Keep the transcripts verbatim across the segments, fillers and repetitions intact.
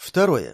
Второе.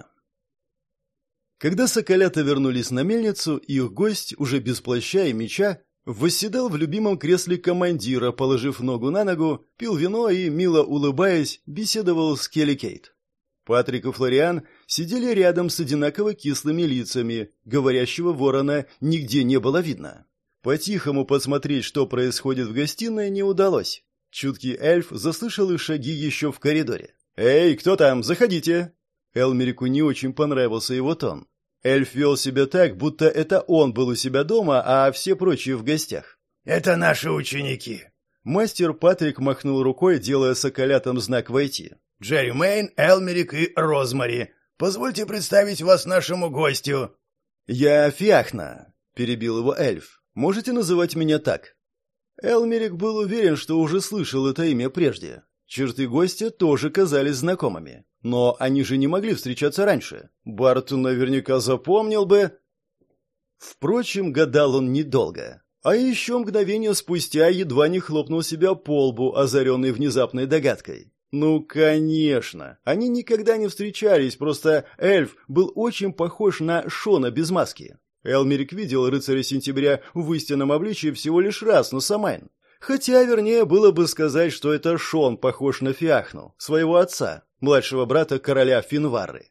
Когда соколята вернулись на мельницу, их гость, уже без плаща и меча, восседал в любимом кресле командира, положив ногу на ногу, пил вино и, мило улыбаясь, беседовал с Келли Кейт. Патрик и Флориан сидели рядом с одинаково кислыми лицами, говорящего ворона нигде не было видно. По-тихому посмотреть, что происходит в гостиной, не удалось. Чуткий эльф заслышал их шаги еще в коридоре. «Эй, кто там? Заходите!» Элмерику не очень понравился его тон. Эльф вел себя так, будто это он был у себя дома, а все прочие в гостях. «Это наши ученики». Мастер Патрик махнул рукой, делая соколятам знак «Войти». «Джерри Мэйн, Элмерик и Розмари. Позвольте представить вас нашему гостю». «Я Фиахна», — перебил его эльф. «Можете называть меня так?» Элмерик был уверен, что уже слышал это имя прежде. Черты гостя тоже казались знакомыми. Но они же не могли встречаться раньше. Барт наверняка запомнил бы... Впрочем, гадал он недолго. А еще мгновение спустя едва не хлопнул себя по лбу, озаренный внезапной догадкой. Ну, конечно. Они никогда не встречались, просто эльф был очень похож на Шона без маски. Элмерик видел рыцаря сентября в истинном обличии всего лишь раз на Самайн. Хотя, вернее, было бы сказать, что это Шон похож на Фиахну, своего отца, младшего брата короля Финварры.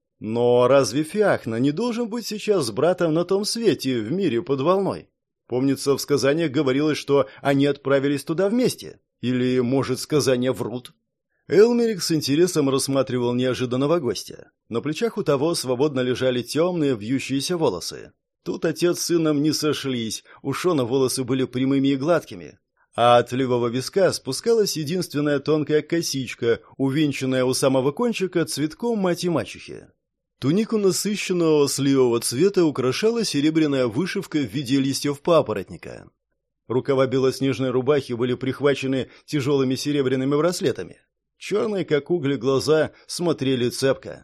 Но разве Фиахна не должен быть сейчас с братом на том свете, в мире под волной? Помнится, в сказаниях говорилось, что они отправились туда вместе. Или, может, сказания врут? Элмерик с интересом рассматривал неожиданного гостя. На плечах у того свободно лежали темные вьющиеся волосы. Тут отец с сыном не сошлись, у Шона волосы были прямыми и гладкими. А от левого виска спускалась единственная тонкая косичка, увенчанная у самого кончика цветком мать и мачехи. Тунику насыщенного сливового цвета украшала серебряная вышивка в виде листьев папоротника. Рукава белоснежной рубахи были прихвачены тяжелыми серебряными браслетами. Черные, как угли, глаза смотрели цепко.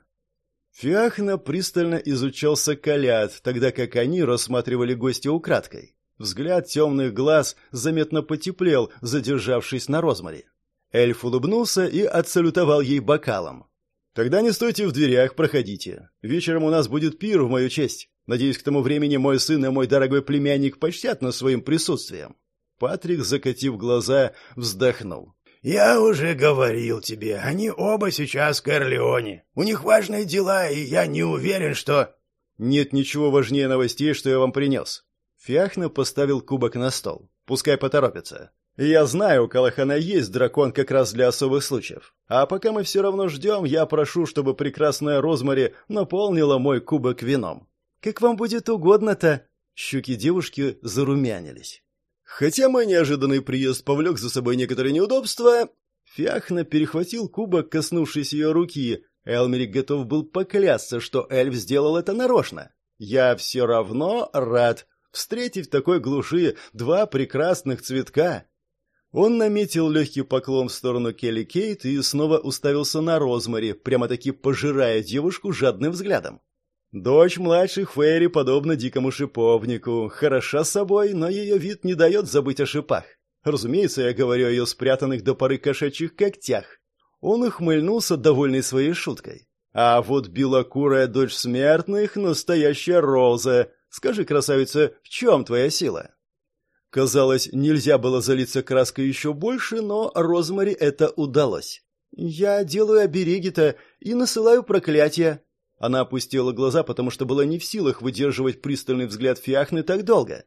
Фиахна пристально изучал соколят, тогда как они рассматривали гостя украдкой. Взгляд темных глаз заметно потеплел, задержавшись на Розмари. Эльф улыбнулся и отсалютовал ей бокалом. «Тогда не стойте в дверях, проходите. Вечером у нас будет пир в мою честь. Надеюсь, к тому времени мой сын и мой дорогой племянник почтят нас своим присутствием». Патрик, закатив глаза, вздохнул. «Я уже говорил тебе, они оба сейчас в Корлеоне. У них важные дела, и я не уверен, что...» «Нет ничего важнее новостей, что я вам принес». Фиахна поставил кубок на стол. «Пускай поторопится. Я знаю, у Калахана есть дракон как раз для особых случаев. А пока мы все равно ждем, я прошу, чтобы прекрасная Розмари наполнила мой кубок вином». «Как вам будет угодно-то?» Щеки девушки зарумянились. Хотя мой неожиданный приезд повлек за собой некоторые неудобства, Фиахна перехватил кубок, коснувшись ее руки. Элмерик готов был поклясться, что эльф сделал это нарочно. «Я все равно рад встретить в такой глуши два прекрасных цветка». Он наметил легкий поклон в сторону Келли Кейт и снова уставился на Розмари, прямо-таки пожирая девушку жадным взглядом. Дочь младших Фейри подобна дикому шиповнику, хороша собой, но ее вид не дает забыть о шипах. Разумеется, я говорю о ее спрятанных до поры кошачьих когтях. Он ухмыльнулся, довольный своей шуткой. А вот белокурая дочь смертных — настоящая роза. Скажи, красавица, в чем твоя сила? Казалось, нельзя было залиться краской еще больше, но Розмари это удалось. «Я делаю обереги-то и насылаю проклятия». Она опустила глаза, потому что была не в силах выдерживать пристальный взгляд Фиахны так долго.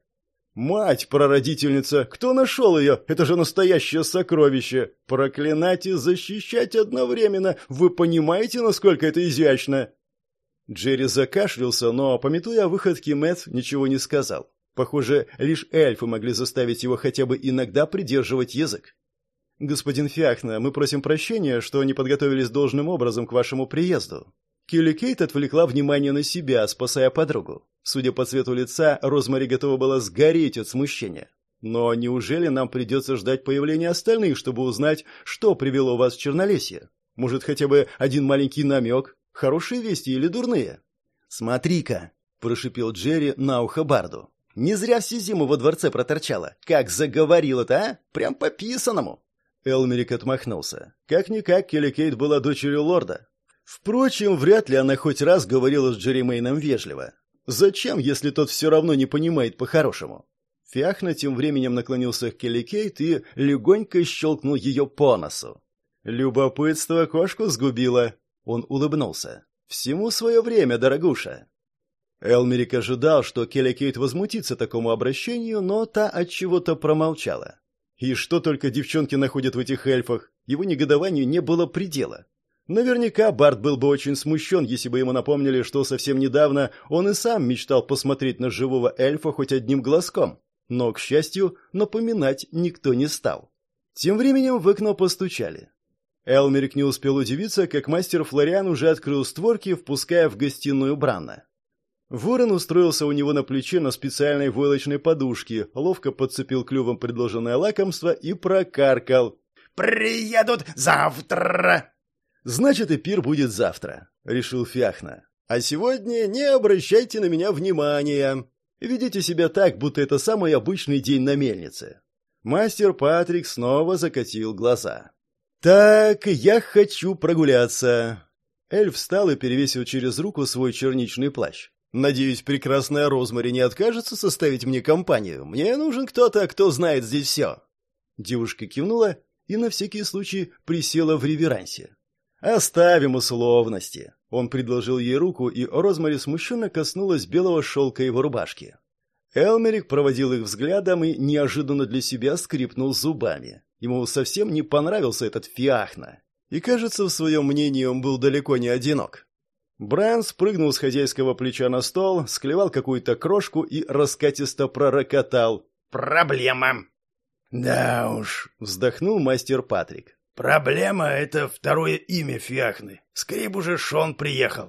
«Мать-прародительница! Кто нашел ее? Это же настоящее сокровище! Проклинать и защищать одновременно! Вы понимаете, насколько это изящно?» Джерри закашлялся, но, памятуя о выходке Мэтт, ничего не сказал. Похоже, лишь эльфы могли заставить его хотя бы иногда придерживать язык. «Господин Фиахна, мы просим прощения, что не подготовились должным образом к вашему приезду». Келли Кейт отвлекла внимание на себя, спасая подругу. Судя по цвету лица, Розмари готова была сгореть от смущения. «Но неужели нам придется ждать появления остальных, чтобы узнать, что привело вас в Чернолесье? Может, хотя бы один маленький намек? Хорошие вести или дурные?» «Смотри-ка», — прошипел Джерри на ухо Барду. «Не зря всю зиму во дворце проторчала. Как заговорила-то, а? Прям по писаному». Элмерик отмахнулся. Как-никак Келли Кейт была дочерью лорда. Впрочем, вряд ли она хоть раз говорила с Джеремейном вежливо. Зачем, если тот все равно не понимает по-хорошему? Фиахна тем временем наклонился к Келли Кейт и легонько щелкнул ее по носу. «Любопытство кошку сгубило», — он улыбнулся. «Всему свое время, дорогуша». Элмерик ожидал, что Келли Кейт возмутится такому обращению, но та от чего-то промолчала. И что только девчонки находят в этих эльфах, его негодованию не было предела. Наверняка Барт был бы очень смущен, если бы ему напомнили, что совсем недавно он и сам мечтал посмотреть на живого эльфа хоть одним глазком. Но, к счастью, напоминать никто не стал. Тем временем в окно постучали. Элмерик не успел удивиться, как мастер Флориан уже открыл створки, впуская в гостиную Бранна. Ворон устроился у него на плече на специальной войлочной подушке, ловко подцепил клювом предложенное лакомство и прокаркал. «Приедут завтра!» «Значит, и пир будет завтра», — решил Фиахна. «А сегодня не обращайте на меня внимания. Ведите себя так, будто это самый обычный день на мельнице». Мастер Патрик снова закатил глаза. «Так, я хочу прогуляться». Эльф встал и перевесил через руку свой черничный плащ. «Надеюсь, прекрасная Розмари не откажется составить мне компанию. Мне нужен кто-то, кто знает здесь все». Девушка кивнула и на всякий случай присела в реверансе. «Оставим условности». Он предложил ей руку, и Розмари смущенно коснулась белого шелка его рубашки. Элмерик проводил их взглядом и неожиданно для себя скрипнул зубами. Ему совсем не понравился этот Фиахна. И, кажется, в своем мнении он был далеко не одинок. Бран спрыгнул с хозяйского плеча на стол, склевал какую-то крошку и раскатисто пророкотал. «Проблема!» «Да уж», — вздохнул мастер Патрик. «Проблема — это второе имя Фиахны. Скорее уже Шон приехал».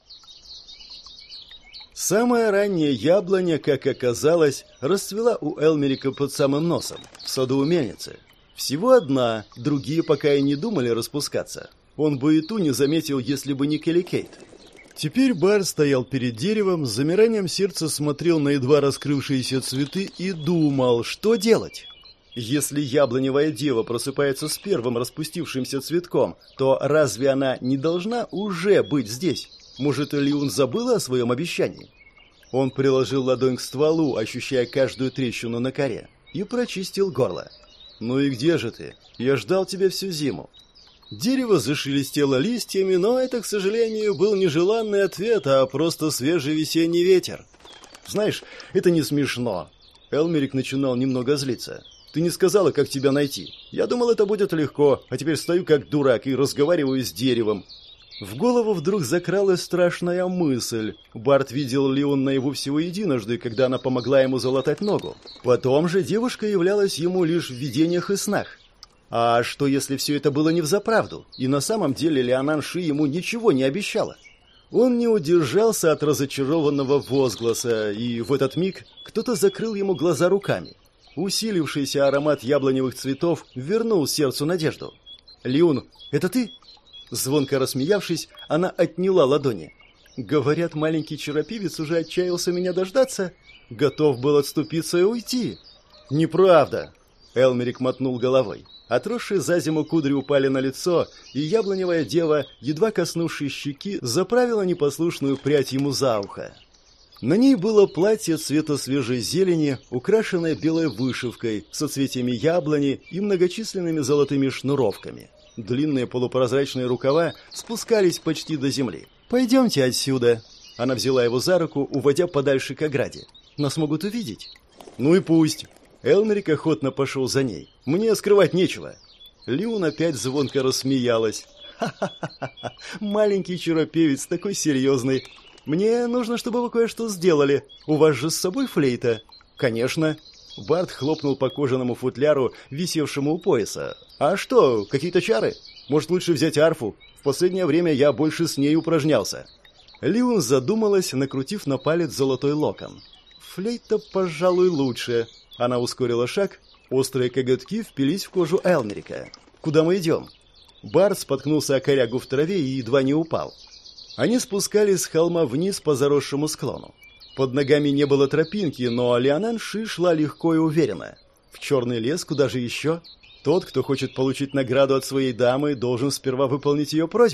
Самая ранняя яблоня, как оказалось, расцвела у Элмерика под самым носом, в саду у мельницы. Всего одна, другие пока и не думали распускаться. Он бы и ту не заметил, если бы не Келли Кейт. Теперь Барт стоял перед деревом, с замиранием сердца смотрел на едва раскрывшиеся цветы и думал, что делать. Если яблоневая дева просыпается с первым распустившимся цветком, то разве она не должна уже быть здесь? Может, Лиун забыла о своем обещании? Он приложил ладонь к стволу, ощущая каждую трещину на коре, и прочистил горло. «Ну и где же ты? Я ждал тебя всю зиму». Дерево зашелестело листьями, но это, к сожалению, был не желанный ответ, а просто свежий весенний ветер. «Знаешь, это не смешно». Элмерик начинал немного злиться. «Ты не сказала, как тебя найти. Я думал, это будет легко, а теперь стою как дурак и разговариваю с деревом». В голову вдруг закралась страшная мысль. Барт видел Лион наяву всего единожды, когда она помогла ему залатать ногу. Потом же девушка являлась ему лишь в видениях и снах. А что, если все это было не взаправду, и на самом деле Лианан Ши ему ничего не обещала? Он не удержался от разочарованного возгласа, и в этот миг кто-то закрыл ему глаза руками. Усилившийся аромат яблоневых цветов вернул сердцу надежду. «Лиун, это ты?» Звонко рассмеявшись, она отняла ладони. «Говорят, маленький чаропевец уже отчаялся меня дождаться. Готов был отступиться и уйти». «Неправда!» Элмерик мотнул головой. Отросшие за зиму кудри упали на лицо, и яблоневая дева, едва коснувшись щеки, заправила непослушную прядь ему за ухо. На ней было платье цвета свежей зелени, украшенное белой вышивкой, соцветиями яблони и многочисленными золотыми шнуровками. Длинные полупрозрачные рукава спускались почти до земли. «Пойдемте отсюда!» Она взяла его за руку, уводя подальше к ограде. «Нас могут увидеть». «Ну и пусть!» Элмерик охотно пошел за ней. «Мне скрывать нечего». Лиун опять звонко рассмеялась. «Ха-ха-ха! Маленький чаропевец, такой серьезный. Мне нужно, чтобы вы кое-что сделали. У вас же с собой флейта?» «Конечно». Барт хлопнул по кожаному футляру, висевшему у пояса. «А что, какие-то чары? Может, лучше взять арфу? В последнее время я больше с ней упражнялся». Лиун задумалась, накрутив на палец золотой локон. «Флейта, пожалуй, лучше». Она ускорила шаг, острые коготки впились в кожу Элмерика. «Куда мы идем?» Барт споткнулся о корягу в траве и едва не упал. Они спускались с холма вниз по заросшему склону. Под ногами не было тропинки, но Лианан Ши шла легко и уверенно. В черный лес, куда же еще? Тот, кто хочет получить награду от своей дамы, должен сперва выполнить ее просьбу.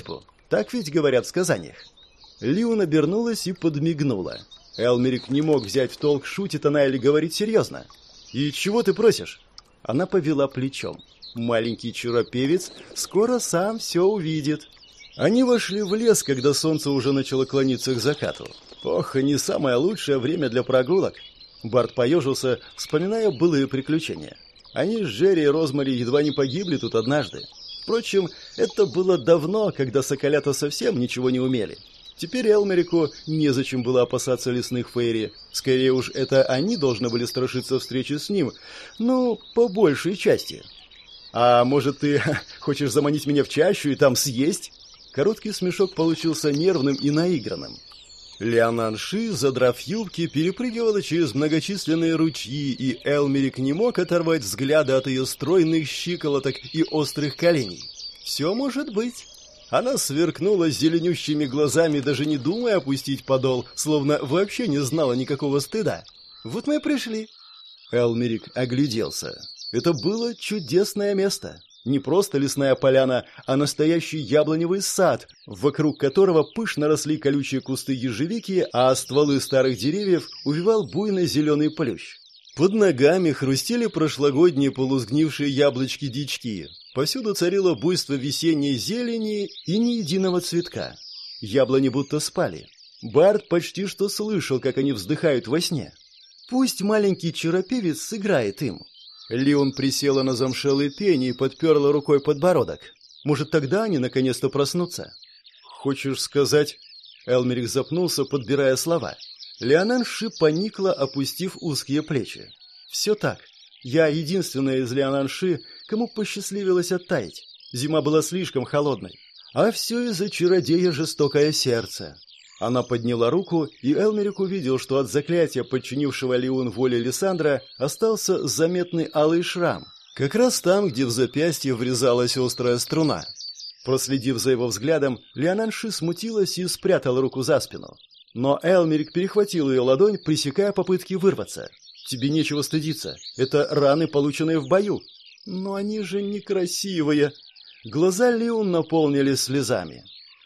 Так ведь говорят в сказаниях. Лиун обернулась и подмигнула. Элмерик не мог взять в толк, шутит она или говорит серьезно. «И чего ты просишь?» Она повела плечом. Маленький чаропевец скоро сам все увидит. Они вошли в лес, когда солнце уже начало клониться к закату. Ох, и не самое лучшее время для прогулок. Барт поежился, вспоминая былые приключения. Они с Джерри и Розмари едва не погибли тут однажды. Впрочем, это было давно, когда соколята совсем ничего не умели. Теперь Элмерику незачем было опасаться лесных фейри. Скорее уж, это они должны были страшиться встречи с ним. Ну, по большей части. «А может, ты хочешь заманить меня в чащу и там съесть?» Короткий смешок получился нервным и наигранным. Лиананши, задрав юбки, перепрыгивала через многочисленные ручьи, и Элмерик не мог оторвать взгляда от ее стройных щиколоток и острых коленей. «Все может быть». Она сверкнула зеленющими глазами, даже не думая опустить подол, словно вообще не знала никакого стыда. «Вот мы и пришли». Элмерик огляделся. Это было чудесное место. Не просто лесная поляна, а настоящий яблоневый сад, вокруг которого пышно росли колючие кусты ежевики, а стволы старых деревьев увивал буйный зеленый плющ. Под ногами хрустели прошлогодние полусгнившие яблочки-дички. Повсюду царило буйство весенней зелени и ни единого цветка. Яблони будто спали. Барт почти что слышал, как они вздыхают во сне. Пусть маленький чаропевец сыграет им. Лион присела на замшелый пень и подперла рукой подбородок. Может, тогда они наконец-то проснутся? «Хочешь сказать...» Элмерик запнулся, подбирая слова. Лиананши поникла, опустив узкие плечи. «Все так. Я единственная из Лиананши, кому посчастливилось оттаять. Зима была слишком холодной. А все из-за чародея жестокое сердце». Она подняла руку, и Элмерик увидел, что от заклятия, подчинившего Лиун воле Лиссандра, остался заметный алый шрам. Как раз там, где в запястье врезалась острая струна. Проследив за его взглядом, Лиананши смутилась и спрятала руку за спину. Но Элмерик перехватил ее ладонь, пресекая попытки вырваться. «Тебе нечего стыдиться. Это раны, полученные в бою». «Но они же некрасивые». Глаза Лиун наполнились слезами.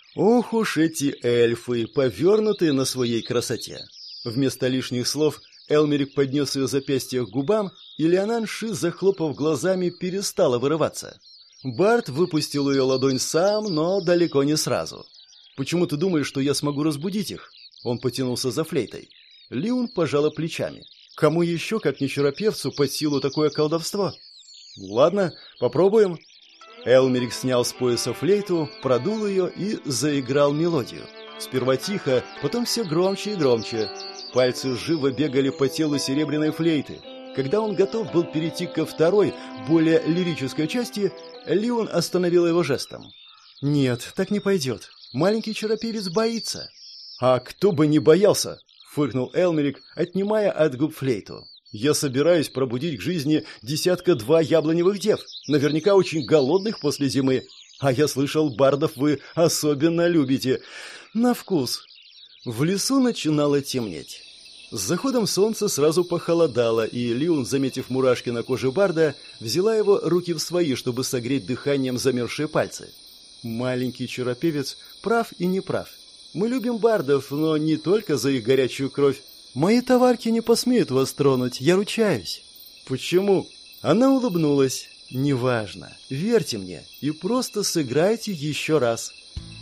Ох уж эти эльфы, повернутые на своей красоте. Вместо лишних слов Элмерик поднес ее запястье к губам, и Лиананши, захлопав глазами, перестала вырываться. Барт выпустил ее ладонь сам, но далеко не сразу. «Почему ты думаешь, что я смогу разбудить их?» Он потянулся за флейтой. Лиун пожала плечами. «Кому еще, как не чаропевцу, под силу такое колдовство?» «Ладно, попробуем». Элмерик снял с пояса флейту, продул ее и заиграл мелодию. Сперва тихо, потом все громче и громче. Пальцы живо бегали по телу серебряной флейты. Когда он готов был перейти ко второй, более лирической части, Лион остановил его жестом. «Нет, так не пойдет. Маленький чаропевец боится». «А кто бы не боялся!» — фыркнул Элмерик, отнимая от губ флейту. «Я собираюсь пробудить к жизни десятка-два яблоневых дев, наверняка очень голодных после зимы. А я слышал, бардов вы особенно любите. На вкус». В лесу начинало темнеть. С заходом солнца сразу похолодало, и Лиун, заметив мурашки на коже барда, взяла его руки в свои, чтобы согреть дыханием замерзшие пальцы. Маленький чаропевец прав и не прав. Мы любим бардов, но не только за их горячую кровь. Мои товарки не посмеют вас тронуть, я ручаюсь». «Почему?» Она улыбнулась. «Неважно. Верьте мне и просто сыграйте еще раз».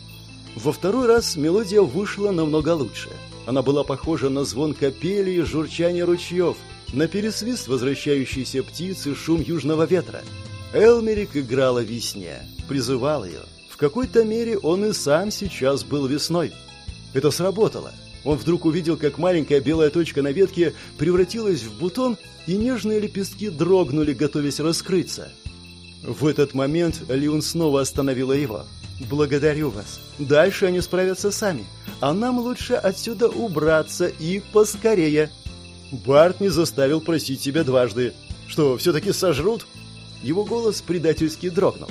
Во второй раз мелодия вышла намного лучше. Она была похожа на звон капели и журчание ручьев, на пересвист возвращающейся птицы, шум южного ветра. Элмерик играл о весне, призывал ее. В какой-то мере он и сам сейчас был весной. Это сработало. Он вдруг увидел, как маленькая белая точка на ветке превратилась в бутон, и нежные лепестки дрогнули, готовясь раскрыться. В этот момент Лиун снова остановила его. «Благодарю вас. Дальше они справятся сами. А нам лучше отсюда убраться и поскорее». Барт не заставил просить тебя дважды. «Что, все-таки сожрут?» Его голос предательски дрогнул.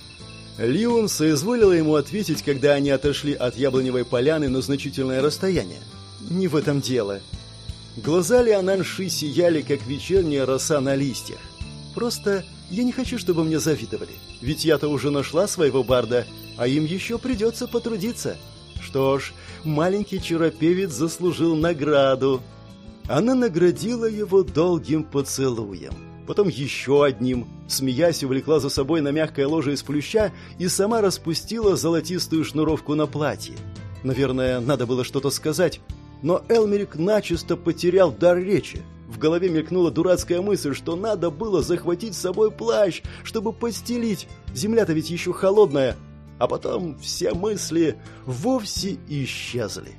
Лиун соизволила ему ответить, когда они отошли от яблоневой поляны на значительное расстояние. «Не в этом дело». Глаза Лиананши сияли, как вечерняя роса на листьях. «Просто Я не хочу, чтобы мне завидовали, ведь я-то уже нашла своего барда, а им еще придется потрудиться. Что ж, маленький чаропевец заслужил награду». Она наградила его долгим поцелуем, потом еще одним, смеясь, увлекла за собой на мягкое ложе из плюща и сама распустила золотистую шнуровку на платье. Наверное, надо было что-то сказать, но Элмерик начисто потерял дар речи. В голове мелькнула дурацкая мысль, что надо было захватить с собой плащ, чтобы постелить. Земля-то ведь еще холодная. А потом все мысли вовсе исчезли.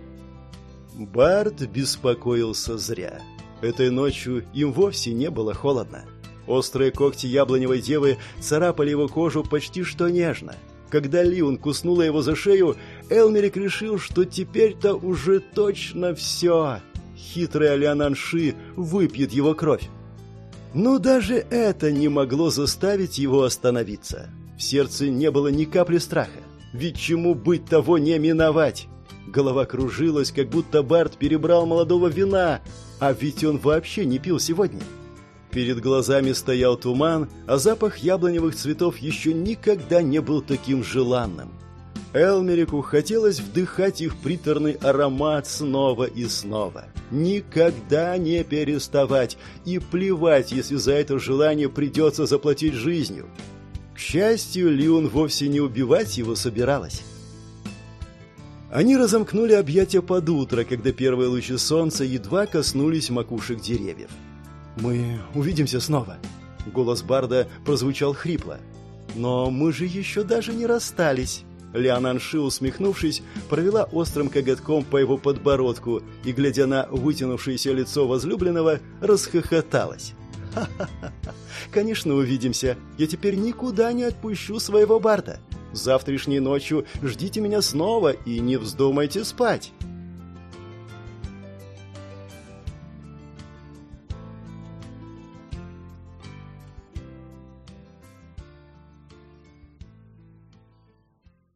Бард беспокоился зря. Этой ночью им вовсе не было холодно. Острые когти яблоневой девы царапали его кожу почти что нежно. Когда Лиун куснула его за шею, Элмерик решил, что теперь-то уже точно все. Хитрая Лиананши выпьет его кровь. Но даже это не могло заставить его остановиться. В сердце не было ни капли страха. Ведь чему быть, того не миновать. Голова кружилась, как будто Бард перебрал молодого вина, а ведь он вообще не пил сегодня. Перед глазами стоял туман, а запах яблоневых цветов еще никогда не был таким желанным. Элмерику хотелось вдыхать их приторный аромат снова и снова. Никогда не переставать и плевать, если за это желание придется заплатить жизнью. К счастью, Лиун вовсе не убивать его собиралась. Они разомкнули объятия под утро, когда первые лучи солнца едва коснулись макушек деревьев. «Мы увидимся снова», — голос Барда прозвучал хрипло. «Но мы же еще даже не расстались». Лиананши, усмехнувшись, провела острым коготком по его подбородку и, глядя на вытянувшееся лицо возлюбленного, расхохоталась. «Ха-ха-ха! Конечно, увидимся. Я теперь никуда не отпущу своего Барда. Завтрашней ночью ждите меня снова и не вздумайте спать».